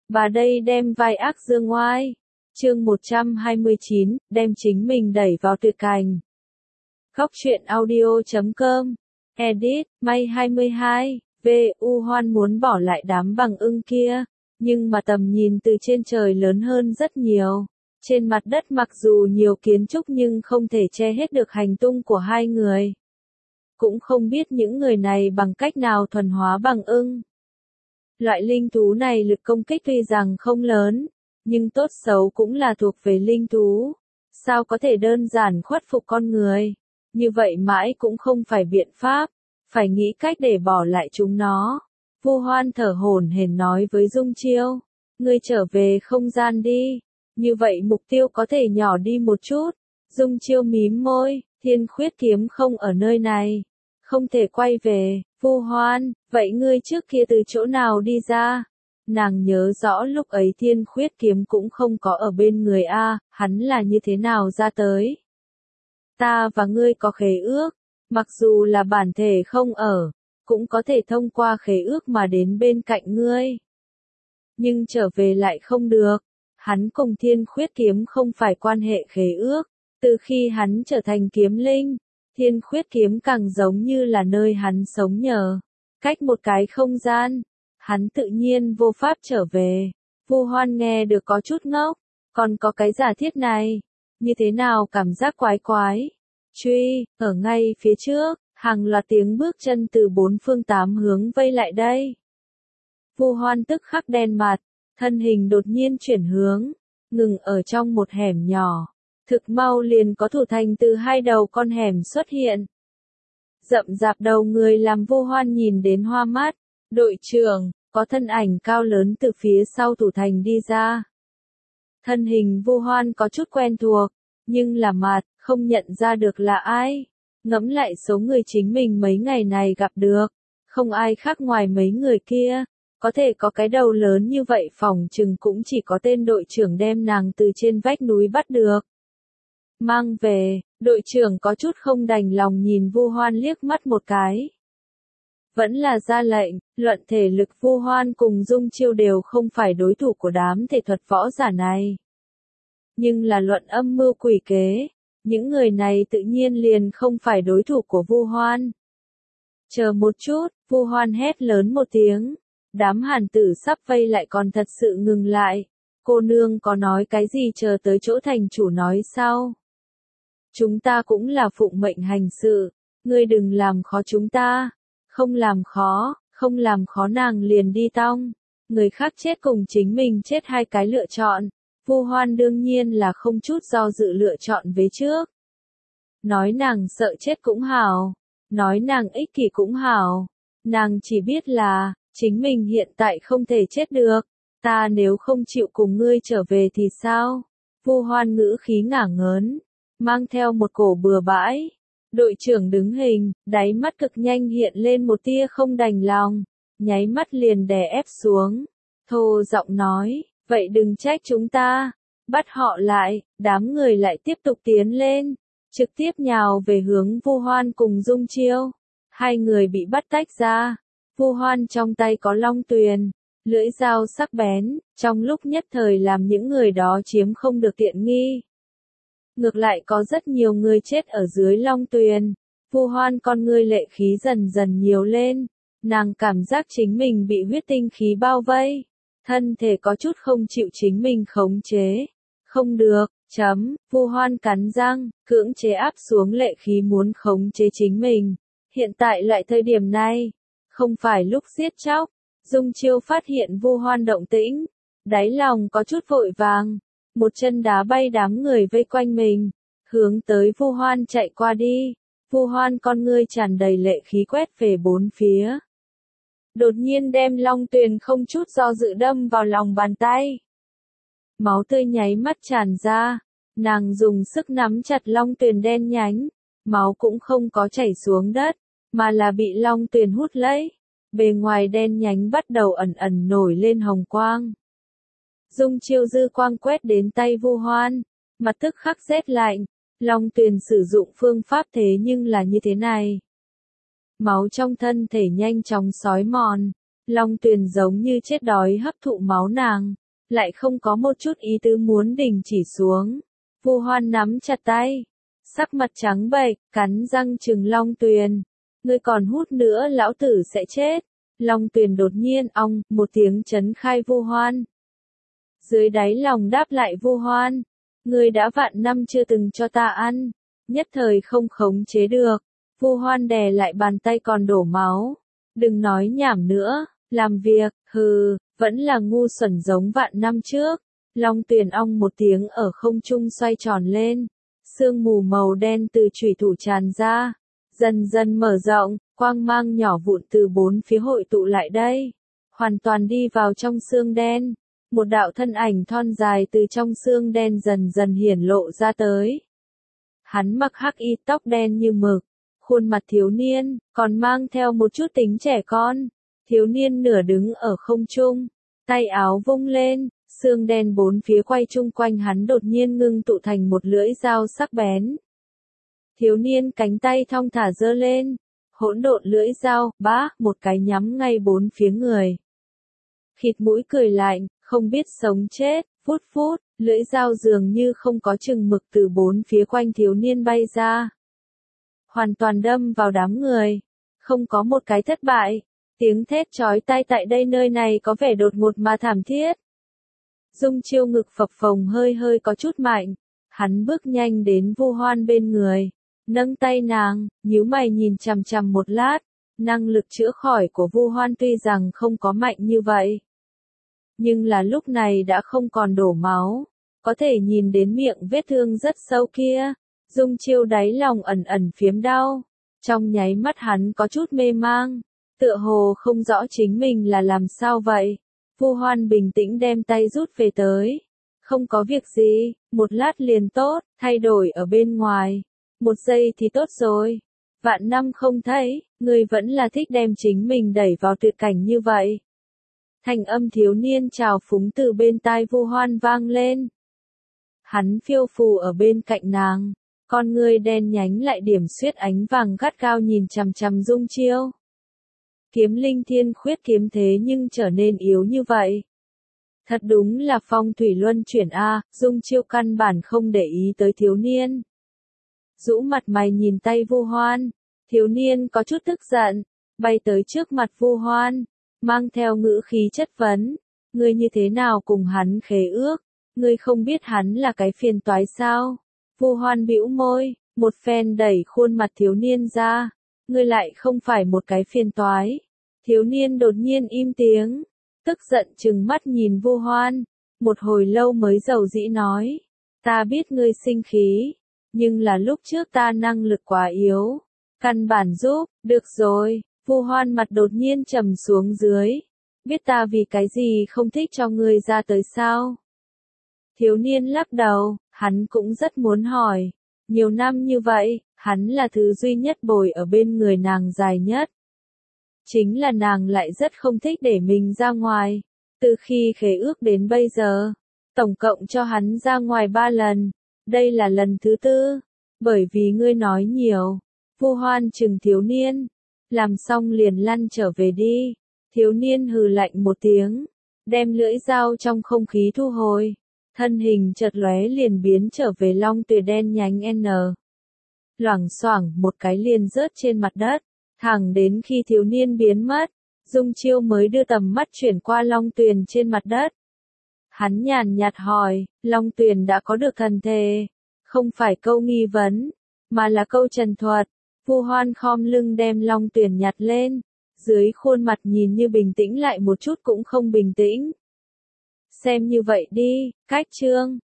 Bà đây đem vai ác dương oai. Chương 129, đem chính mình đẩy vào tuyệt cảnh. Góc truyện audio.com. Edit, May 22, VU Hoan muốn bỏ lại đám bằng ưng kia, nhưng mà tầm nhìn từ trên trời lớn hơn rất nhiều. Trên mặt đất mặc dù nhiều kiến trúc nhưng không thể che hết được hành tung của hai người. Cũng không biết những người này bằng cách nào thuần hóa bằng ưng. Loại linh thú này lực công kích tuy rằng không lớn, nhưng tốt xấu cũng là thuộc về linh thú. Sao có thể đơn giản khuất phục con người? Như vậy mãi cũng không phải biện pháp, phải nghĩ cách để bỏ lại chúng nó. Vu Hoan thở hổn hển nói với Dung Chiêu, ngươi trở về không gian đi, như vậy mục tiêu có thể nhỏ đi một chút. Dung Chiêu mím môi, Thiên Khuyết kiếm không ở nơi này, không thể quay về. Vu Hoan, vậy ngươi trước kia từ chỗ nào đi ra? Nàng nhớ rõ lúc ấy Thiên Khuyết kiếm cũng không có ở bên người a, hắn là như thế nào ra tới? Ta và ngươi có khế ước, mặc dù là bản thể không ở, cũng có thể thông qua khế ước mà đến bên cạnh ngươi. Nhưng trở về lại không được, hắn cùng Thiên Khuyết kiếm không phải quan hệ khế ước, từ khi hắn trở thành kiếm linh, Thiên Khuyết kiếm càng giống như là nơi hắn sống nhờ, cách một cái không gian, hắn tự nhiên vô pháp trở về. Vu Hoan nghe được có chút ngốc, còn có cái giả thiết này, như thế nào cảm giác quái quái. Truy, ở ngay phía trước, hàng loạt tiếng bước chân từ bốn phương tám hướng vây lại đây. Vu Hoan tức khắc đen mặt, thân hình đột nhiên chuyển hướng, ngừng ở trong một hẻm nhỏ. Thực mau liền có thủ thành từ hai đầu con hẻm xuất hiện. Rậm rạp đầu người làm Vu Hoan nhìn đến hoa mắt. Đội trưởng, có thân ảnh cao lớn từ phía sau thủ thành đi ra. Thân hình Vu Hoan có chút quen thuộc, nhưng là mặt, không nhận ra được là ai. Ngẫm lại số người chính mình mấy ngày này gặp được, không ai khác ngoài mấy người kia. Có thể có cái đầu lớn như vậy phỏng chừng cũng chỉ có tên đội trưởng đem nàng từ trên vách núi bắt được. Mang về, đội trưởng có chút không đành lòng nhìn Vu Hoan liếc mắt một cái. Vẫn là ra lệnh, luận thể lực Vu Hoan cùng Dung Chiêu đều không phải đối thủ của đám thể thuật võ giả này. Nhưng là luận âm mưu quỷ kế, những người này tự nhiên liền không phải đối thủ của Vu Hoan. Chờ một chút, Vu Hoan hét lớn một tiếng, đám hàn tử sắp vây lại còn thật sự ngừng lại. Cô nương có nói cái gì chờ tới chỗ thành chủ nói sau. Chúng ta cũng là phụng mệnh hành sự, ngươi đừng làm khó chúng ta. Không làm khó nàng liền đi tong. Người khác chết cùng chính mình chết hai cái lựa chọn. Vu Hoan đương nhiên là không chút do dự lựa chọn về trước. Nói nàng sợ chết cũng hảo, nói nàng ích kỷ cũng hảo. Nàng chỉ biết là, chính mình hiện tại không thể chết được. Ta nếu không chịu cùng ngươi trở về thì sao? Vu Hoan ngữ khí ngả ngớn, mang theo một cổ bừa bãi. Đội trưởng đứng hình, đáy mắt cực nhanh hiện lên một tia không đành lòng, nháy mắt liền đè ép xuống. Thô giọng nói, vậy đừng trách chúng ta, bắt họ lại. Đám người lại tiếp tục tiến lên, trực tiếp nhào về hướng Vu Hoan cùng Dung Chiêu. Hai người bị bắt tách ra. Vu Hoan trong tay có long tuyền, lưỡi dao sắc bén, trong lúc nhất thời làm những người đó chiếm không được tiện nghi. Ngược lại có rất nhiều người chết ở dưới long tuyền. Vu Hoan con ngươi lệ khí dần dần nhiều lên, nàng cảm giác chính mình bị huyết tinh khí bao vây, thân thể có chút không chịu chính mình khống chế. Không được, Vu Hoan cắn răng, cưỡng chế áp xuống lệ khí muốn khống chế chính mình. Hiện tại loại thời điểm này, không phải lúc giết chóc. Dung Chiêu phát hiện Vu Hoan động tĩnh, đáy lòng có chút vội vàng. Một chân đá bay đám người vây quanh mình, hướng tới Vu Hoan chạy qua đi. Vu Hoan con ngươi tràn đầy lệ khí quét về bốn phía. Đột nhiên đem long tuyền không chút do dự đâm vào lòng bàn tay. Máu tươi nháy mắt tràn ra, nàng dùng sức nắm chặt long tuyền đen nhánh, máu cũng không có chảy xuống đất, mà là bị long tuyền hút lấy. Bề ngoài đen nhánh bắt đầu ẩn ẩn nổi lên hồng quang. Dung Chiêu dư quang quét đến tay Vu Hoan, mặt tức khắc rét lạnh. Long tuyền sử dụng phương pháp thế nhưng là như thế này. Máu trong thân thể nhanh chóng xói mòn, Long Tuyền giống như chết đói hấp thụ máu nàng, lại không có một chút ý tứ muốn đình chỉ xuống. Vu Hoan nắm chặt tay, sắc mặt trắng bệch, cắn răng trừng Long Tuyền. Ngươi còn hút nữa lão tử sẽ chết. Long Tuyền đột nhiên ong, một tiếng chấn khai Vu Hoan. Dưới đáy lòng đáp lại Vu Hoan. Ngươi đã vạn năm chưa từng cho ta ăn. Nhất thời không khống chế được. Vu Hoan đè lại bàn tay còn đổ máu. Đừng nói nhảm nữa, làm việc, hừ, vẫn là ngu xuẩn giống vạn năm trước. Long Tuyền ong một tiếng ở không trung xoay tròn lên. Sương mù màu đen từ chủy thủ tràn ra. Dần dần mở rộng, quang mang nhỏ vụn từ bốn phía hội tụ lại đây. Hoàn toàn đi vào trong xương đen. Một đạo thân ảnh thon dài từ trong xương đen dần dần hiển lộ ra tới. Hắn mặc hắc y tóc đen như mực. Khuôn mặt thiếu niên, còn mang theo một chút tính trẻ con. Thiếu niên nửa đứng ở không trung. Tay áo vung lên, xương đen bốn phía quay chung quanh hắn đột nhiên ngưng tụ thành một lưỡi dao sắc bén. Thiếu niên cánh tay thong thả giơ lên, hỗn độn lưỡi dao, bá, một cái nhắm ngay bốn phía người. Khịt mũi cười lạnh, không biết sống chết, phút phút, lưỡi dao dường như không có chừng mực từ bốn phía quanh thiếu niên bay ra. Hoàn toàn đâm vào đám người, không có một cái thất bại, tiếng thét chói tai tại đây nơi này có vẻ đột ngột mà thảm thiết. Dung Chiêu ngực phập phồng hơi hơi có chút mạnh, hắn bước nhanh đến Vu Hoan bên người. Nâng tay nàng, nhíu mày nhìn chằm chằm một lát, năng lực chữa khỏi của Vu Hoan tuy rằng không có mạnh như vậy. Nhưng là lúc này đã không còn đổ máu, có thể nhìn đến miệng vết thương rất sâu kia. Dung Chiêu đáy lòng ẩn ẩn phiếm đau, trong nháy mắt hắn có chút mê mang, tựa hồ không rõ chính mình là làm sao vậy. Vu Hoan bình tĩnh đem tay rút về tới. Không có việc gì, một lát liền tốt, thay đổi ở bên ngoài. Một giây thì tốt rồi. Vạn năm không thấy, ngươi vẫn là thích đem chính mình đẩy vào tuyệt cảnh như vậy. Thanh âm thiếu niên trào phúng từ bên tai Vu Hoan vang lên. Hắn phiêu phù ở bên cạnh nàng, con ngươi đen nhánh lại điểm xuyết ánh vàng gắt gao nhìn chằm chằm Dung Chiêu. Kiếm linh thiên khuyết kiếm thế nhưng trở nên yếu như vậy. Thật đúng là phong thủy luân chuyển a, Dung Chiêu căn bản không để ý tới thiếu niên. Rũ mặt mày nhìn tay Vu Hoan, thiếu niên có chút tức giận, bay tới trước mặt Vu Hoan, mang theo ngữ khí chất vấn, ngươi như thế nào cùng hắn khế ước, ngươi không biết hắn là cái phiền toái sao? Vu Hoan bĩu môi, một phen đẩy khuôn mặt thiếu niên ra, ngươi lại không phải một cái phiền toái. Thiếu niên đột nhiên im tiếng, tức giận trừng mắt nhìn Vu Hoan, một hồi lâu mới dầu dĩ nói, ta biết ngươi sinh khí. Nhưng là lúc trước ta năng lực quá yếu, căn bản giúp, được rồi, Vu Hoan mặt đột nhiên trầm xuống dưới, biết ta vì cái gì không thích cho ngươi ra tới sao? Thiếu niên lắc đầu, hắn cũng rất muốn hỏi, nhiều năm như vậy, hắn là thứ duy nhất bồi ở bên người nàng dài nhất. Chính là nàng lại rất không thích để mình ra ngoài, từ khi khế ước đến bây giờ, tổng cộng cho hắn ra ngoài 3 lần. Đây là lần thứ 4, bởi vì ngươi nói nhiều. Vu Hoan trừng thiếu niên, làm xong liền lăn trở về đi. Thiếu niên hừ lạnh một tiếng, đem lưỡi dao trong không khí thu hồi, thân hình chợt lóe liền biến trở về Long Tuyền đen nhánh N. Loảng xoảng một cái liền rớt trên mặt đất, thẳng đến khi thiếu niên biến mất, Dung Chiêu mới đưa tầm mắt chuyển qua Long Tuyền trên mặt đất. Hắn nhàn nhạt hỏi, Long Tuyền đã có được thần thể, không phải câu nghi vấn, mà là câu trần thuật. Vu Hoan khom lưng đem Long Tuyền nhặt lên, dưới khuôn mặt nhìn như bình tĩnh lại một chút cũng không bình tĩnh. Xem như vậy đi, cách chương.